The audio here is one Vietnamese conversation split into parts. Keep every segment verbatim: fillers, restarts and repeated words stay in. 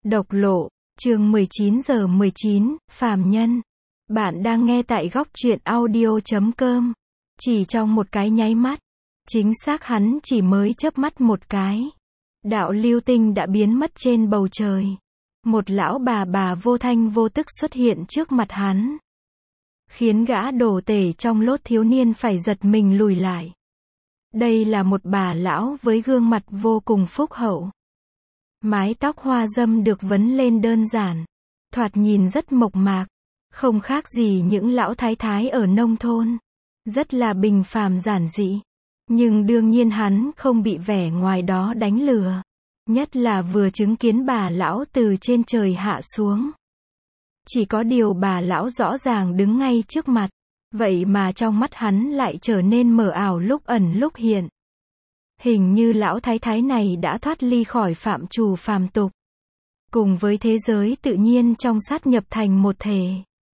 Độc lộ, chương mười chín giờ mười chín, phàm nhân. Bạn đang nghe tại góc truyện audio chấm com. Chỉ trong một cái nháy mắt, chính xác hắn chỉ mới chớp mắt một cái, đạo lưu tinh đã biến mất trên bầu trời. Một lão bà bà vô thanh vô tức xuất hiện trước mặt hắn, khiến gã đồ tể trong lốt thiếu niên phải giật mình lùi lại. Đây là một bà lão với gương mặt vô cùng phúc hậu. Mái tóc hoa dâm được vấn lên đơn giản, thoạt nhìn rất mộc mạc, không khác gì những lão thái thái ở nông thôn. Rất là bình phàm giản dị. Nhưng đương nhiên hắn không bị vẻ ngoài đó đánh lừa. Nhất là vừa chứng kiến bà lão từ trên trời hạ xuống. Chỉ có điều bà lão rõ ràng đứng ngay trước mặt, vậy mà trong mắt hắn lại trở nên mờ ảo lúc ẩn lúc hiện. Hình như lão thái thái này đã thoát ly khỏi phạm trù phàm tục, cùng với thế giới tự nhiên trong sát nhập thành một thể.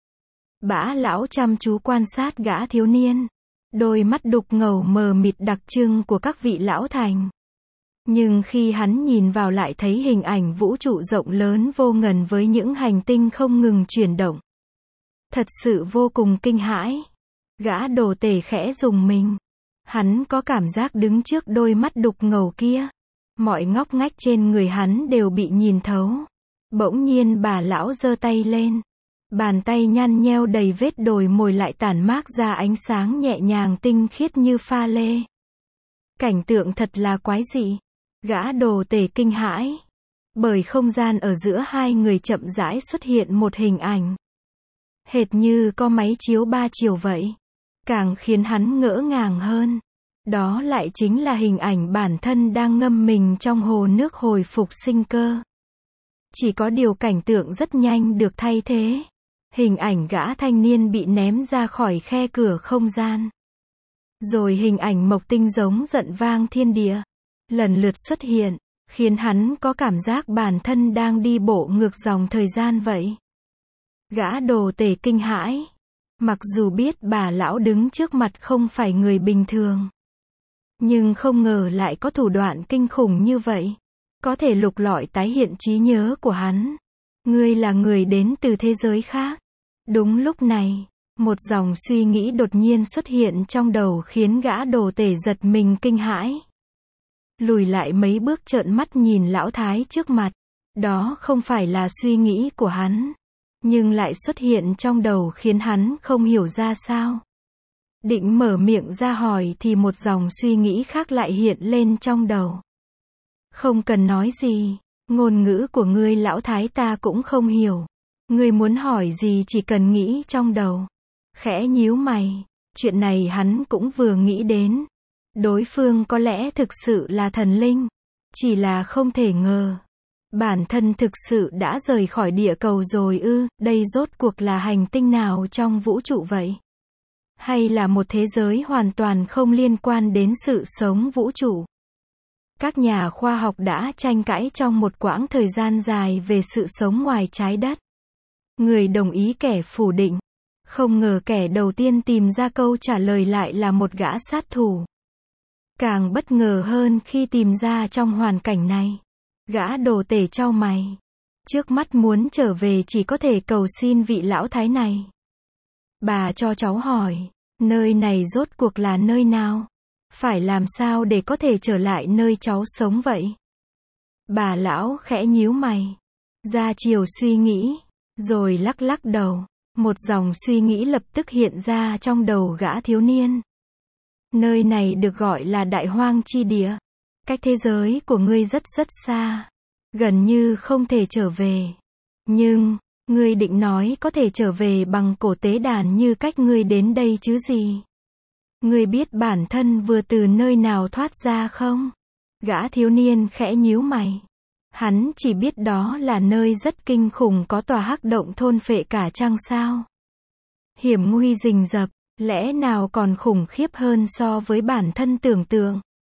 Bã lão chăm chú quan sát gã thiếu niên, đôi mắt đục ngầu mờ mịt đặc trưng của các vị lão thành. Nhưng khi hắn nhìn vào lại thấy hình ảnh vũ trụ rộng lớn vô ngần với những hành tinh không ngừng chuyển động. Thật sự vô cùng kinh hãi. Gã đồ tể khẽ rùng mình. Hắn có cảm giác đứng trước đôi mắt đục ngầu kia. Mọi ngóc ngách trên người hắn đều bị nhìn thấu. Bỗng nhiên bà lão giơ tay lên. Bàn tay nhăn nheo đầy vết đồi mồi lại tản mát ra ánh sáng nhẹ nhàng tinh khiết như pha lê. Cảnh tượng thật là quái dị. Gã đồ tể kinh hãi. Bởi không gian ở giữa hai người chậm rãi xuất hiện một hình ảnh. Hệt như có máy chiếu ba chiều vậy. Càng khiến hắn ngỡ ngàng hơn, đó lại chính là hình ảnh bản thân đang ngâm mình trong hồ nước hồi phục sinh cơ. Chỉ có điều cảnh tượng rất nhanh được thay thế. Hình ảnh gã thanh niên bị ném ra khỏi khe cửa không gian. Rồi hình ảnh mộc tinh giống giận vang thiên địa, lần lượt xuất hiện, khiến hắn có cảm giác bản thân đang đi bộ ngược dòng thời gian vậy. Gã đồ tể kinh hãi. Mặc dù biết bà lão đứng trước mặt không phải người bình thường, nhưng không ngờ lại có thủ đoạn kinh khủng như vậy. Có thể lục lọi tái hiện trí nhớ của hắn. Ngươi là người đến từ thế giới khác. Đúng lúc này, một dòng suy nghĩ đột nhiên xuất hiện trong đầu khiến gã đồ tể giật mình kinh hãi. Lùi lại mấy bước trợn mắt nhìn lão thái trước mặt. Đó không phải là suy nghĩ của hắn, nhưng lại xuất hiện trong đầu khiến hắn không hiểu ra sao. Định mở miệng ra hỏi thì một dòng suy nghĩ khác lại hiện lên trong đầu. Không cần nói gì, ngôn ngữ của ngươi lão thái ta cũng không hiểu. Ngươi muốn hỏi gì chỉ cần nghĩ trong đầu. Khẽ nhíu mày, chuyện này hắn cũng vừa nghĩ đến. Đối phương có lẽ thực sự là thần linh, chỉ là không thể ngờ. Bản thân thực sự đã rời khỏi địa cầu rồi ư, đây rốt cuộc là hành tinh nào trong vũ trụ vậy? Hay là một thế giới hoàn toàn không liên quan đến sự sống vũ trụ? Các nhà khoa học đã tranh cãi trong một quãng thời gian dài về sự sống ngoài trái đất. Người đồng ý kẻ phủ định. Không ngờ kẻ đầu tiên tìm ra câu trả lời lại là một gã sát thủ. Càng bất ngờ hơn khi tìm ra trong hoàn cảnh này. Gã đồ tể chau mày. Trước mắt muốn trở về chỉ có thể cầu xin vị lão thái này. Bà cho cháu hỏi, nơi này rốt cuộc là nơi nào? Phải làm sao để có thể trở lại nơi cháu sống vậy? Bà lão khẽ nhíu mày, ra chiều suy nghĩ, rồi lắc lắc đầu. Một dòng suy nghĩ lập tức hiện ra trong đầu gã thiếu niên. Nơi này được gọi là Đại Hoang chi địa. Cách thế giới của ngươi rất rất xa, gần như không thể trở về. Nhưng, ngươi định nói có thể trở về bằng cổ tế đàn như cách ngươi đến đây chứ gì? Ngươi biết bản thân vừa từ nơi nào thoát ra không? Gã thiếu niên khẽ nhíu mày. Hắn chỉ biết đó là nơi rất kinh khủng có tòa hắc động thôn phệ cả trăng sao. Hiểm nguy rình rập, lẽ nào còn khủng khiếp hơn so với bản thân tưởng tượng.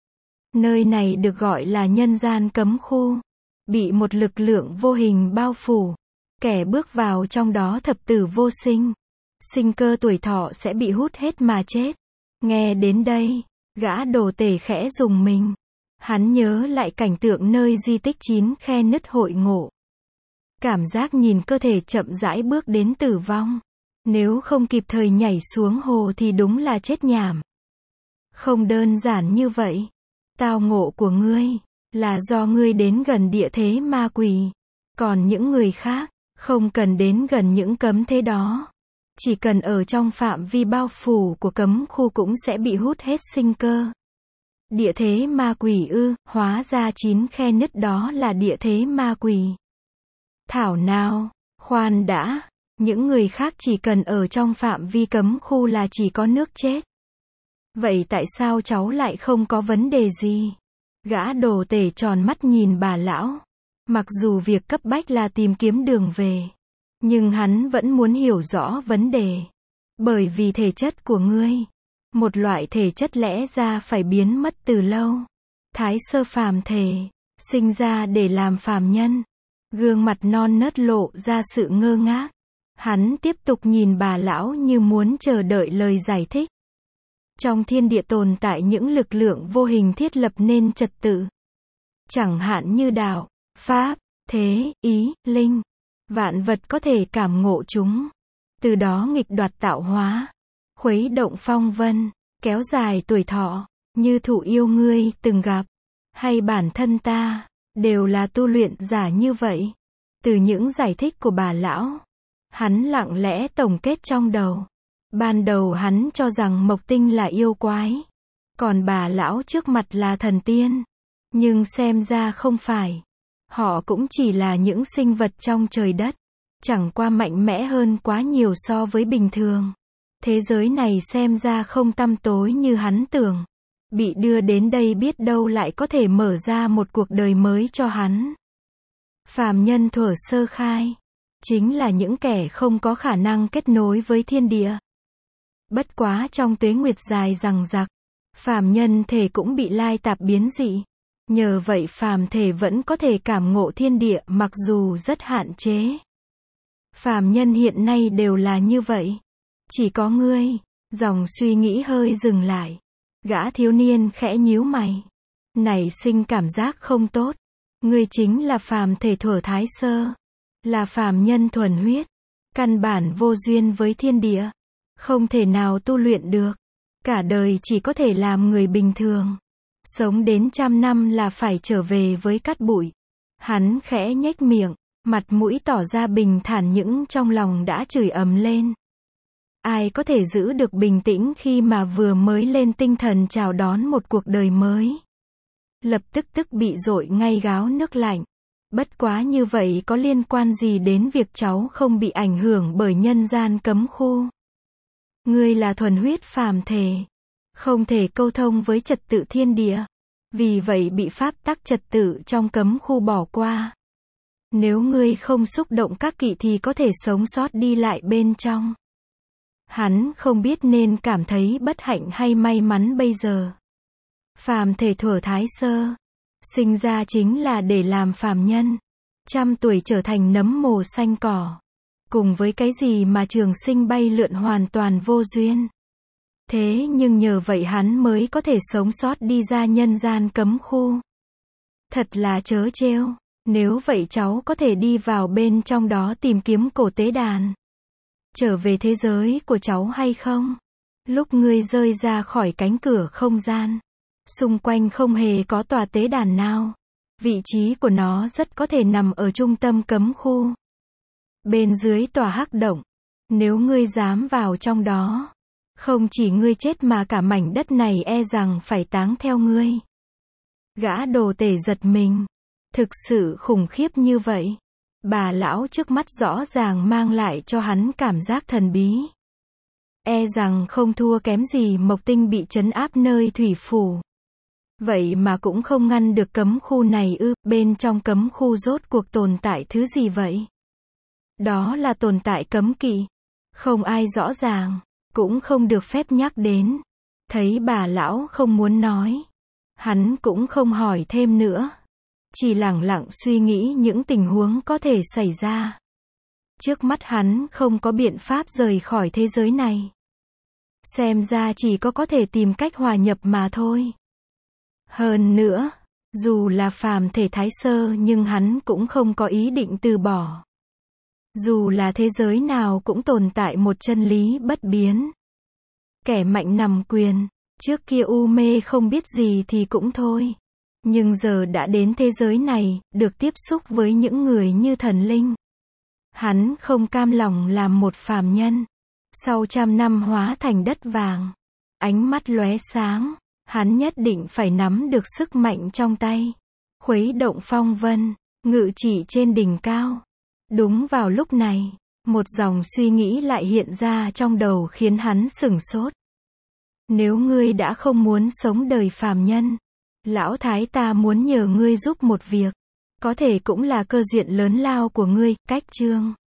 Nơi này được gọi là nhân gian cấm khu, bị một lực lượng vô hình bao phủ. Kẻ bước vào trong đó thập tử vô sinh. Sinh cơ tuổi thọ sẽ bị hút hết mà chết. Nghe đến đây, gã đồ tể khẽ rùng mình. Hắn nhớ lại cảnh tượng nơi di tích chín khe nứt hội ngộ. Cảm giác nhìn cơ thể chậm rãi bước đến tử vong. Nếu không kịp thời nhảy xuống hồ thì đúng là chết nhảm. Không đơn giản như vậy. Tao ngộ của ngươi là do ngươi đến gần địa thế ma quỷ. Còn những người khác, không cần đến gần những cấm thế đó. Chỉ cần ở trong phạm vi bao phủ của cấm khu cũng sẽ bị hút hết sinh cơ. Địa thế ma quỷ ư, hóa ra chín khe nứt đó là địa thế ma quỷ. Thảo nào, khoan đã, những người khác chỉ cần ở trong phạm vi cấm khu là chỉ có nước chết. Vậy tại sao cháu lại không có vấn đề gì? Gã đồ tể tròn mắt nhìn bà lão. Mặc dù việc cấp bách là tìm kiếm đường về, nhưng hắn vẫn muốn hiểu rõ vấn đề. Bởi vì thể chất của ngươi, một loại thể chất lẽ ra phải biến mất từ lâu. Thái sơ phàm thể, sinh ra để làm phàm nhân. Gương mặt non nớt lộ ra sự ngơ ngác. Hắn tiếp tục nhìn bà lão như muốn chờ đợi lời giải thích. Trong thiên địa tồn tại những lực lượng vô hình thiết lập nên trật tự. Chẳng hạn như đạo, pháp, thế, ý, linh. Vạn vật có thể cảm ngộ chúng. Từ đó nghịch đoạt tạo hóa. Khuấy động phong vân, kéo dài tuổi thọ. Như thụ yêu ngươi từng gặp. Hay bản thân ta, đều là tu luyện giả như vậy. Từ những giải thích của bà lão, hắn lặng lẽ tổng kết trong đầu. Ban đầu hắn cho rằng Mộc Tinh là yêu quái. Còn bà lão trước mặt là thần tiên. Nhưng xem ra không phải. Họ cũng chỉ là những sinh vật trong trời đất. Chẳng qua mạnh mẽ hơn quá nhiều so với bình thường. Thế giới này xem ra không tăm tối như hắn tưởng. Bị đưa đến đây biết đâu lại có thể mở ra một cuộc đời mới cho hắn. Phàm nhân thuở sơ khai, chính là những kẻ không có khả năng kết nối với thiên địa. Bất quá trong tuế nguyệt dài dằng dặc, phàm nhân thể cũng bị lai tạp biến dị. Nhờ vậy phàm thể vẫn có thể cảm ngộ thiên địa mặc dù rất hạn chế. Phàm nhân hiện nay đều là như vậy. Chỉ có ngươi, dòng suy nghĩ hơi dừng lại. Gã thiếu niên khẽ nhíu mày. Nảy sinh cảm giác không tốt. Ngươi chính là phàm thể thuở thái sơ. Là phàm nhân thuần huyết. Căn bản vô duyên với thiên địa. Không thể nào tu luyện được. Cả đời chỉ có thể làm người bình thường. Sống đến trăm năm là phải trở về với cát bụi. Hắn khẽ nhếch miệng. Mặt mũi tỏ ra bình thản những trong lòng đã chửi ầm lên. Ai có thể giữ được bình tĩnh khi mà vừa mới lên tinh thần chào đón một cuộc đời mới. Lập tức tức bị dội ngay gáo nước lạnh. Bất quá như vậy có liên quan gì đến việc cháu không bị ảnh hưởng bởi nhân gian cấm khu. Ngươi là thuần huyết phàm thể. Không thể câu thông với trật tự thiên địa. Vì vậy bị pháp tắc trật tự trong cấm khu bỏ qua. Nếu ngươi không xúc động các kỵ thì có thể sống sót đi lại bên trong. Hắn không biết nên cảm thấy bất hạnh hay may mắn bây giờ. Phàm thể thuở thái sơ, sinh ra chính là để làm phàm nhân. Trăm tuổi trở thành nấm mồ xanh cỏ. Cùng với cái gì mà trường sinh bay lượn hoàn toàn vô duyên. Thế nhưng nhờ vậy hắn mới có thể sống sót đi ra nhân gian cấm khu. Thật là trớ trêu. Nếu vậy cháu có thể đi vào bên trong đó tìm kiếm cổ tế đàn. Trở về thế giới của cháu hay không? Lúc ngươi rơi ra khỏi cánh cửa không gian, xung quanh không hề có tòa tế đàn nào. Vị trí của nó rất có thể nằm ở trung tâm cấm khu. Bên dưới tòa hắc động. Nếu ngươi dám vào trong đó, không chỉ ngươi chết mà cả mảnh đất này e rằng phải táng theo ngươi. Gã đồ tể giật mình. Thực sự khủng khiếp như vậy. Bà lão trước mắt rõ ràng mang lại cho hắn cảm giác thần bí. E rằng không thua kém gì Mộc Tinh bị trấn áp nơi thủy phủ. Vậy mà cũng không ngăn được cấm khu này ư, bên trong cấm khu rốt cuộc tồn tại thứ gì vậy? Đó là tồn tại cấm kỵ. Không ai rõ ràng, cũng không được phép nhắc đến. Thấy bà lão không muốn nói, hắn cũng không hỏi thêm nữa. Chỉ lẳng lặng suy nghĩ những tình huống có thể xảy ra. Trước mắt hắn không có biện pháp rời khỏi thế giới này. Xem ra chỉ có có thể tìm cách hòa nhập mà thôi. Hơn nữa, dù là phàm thể thái sơ nhưng hắn cũng không có ý định từ bỏ. Dù là thế giới nào cũng tồn tại một chân lý bất biến. Kẻ mạnh nằm quyền. Trước kia u mê không biết gì thì cũng thôi. Nhưng giờ đã đến thế giới này, được tiếp xúc với những người như thần linh. Hắn không cam lòng làm một phàm nhân. Sau trăm năm hóa thành đất vàng. Ánh mắt lóe sáng. Hắn nhất định phải nắm được sức mạnh trong tay. Khuấy động phong vân. Ngự trị trên đỉnh cao. Đúng vào lúc này, một dòng suy nghĩ lại hiện ra trong đầu khiến hắn sửng sốt. Nếu ngươi đã không muốn sống đời phàm nhân, lão thái ta muốn nhờ ngươi giúp một việc. Có thể cũng là cơ duyên lớn lao của ngươi. Cách chương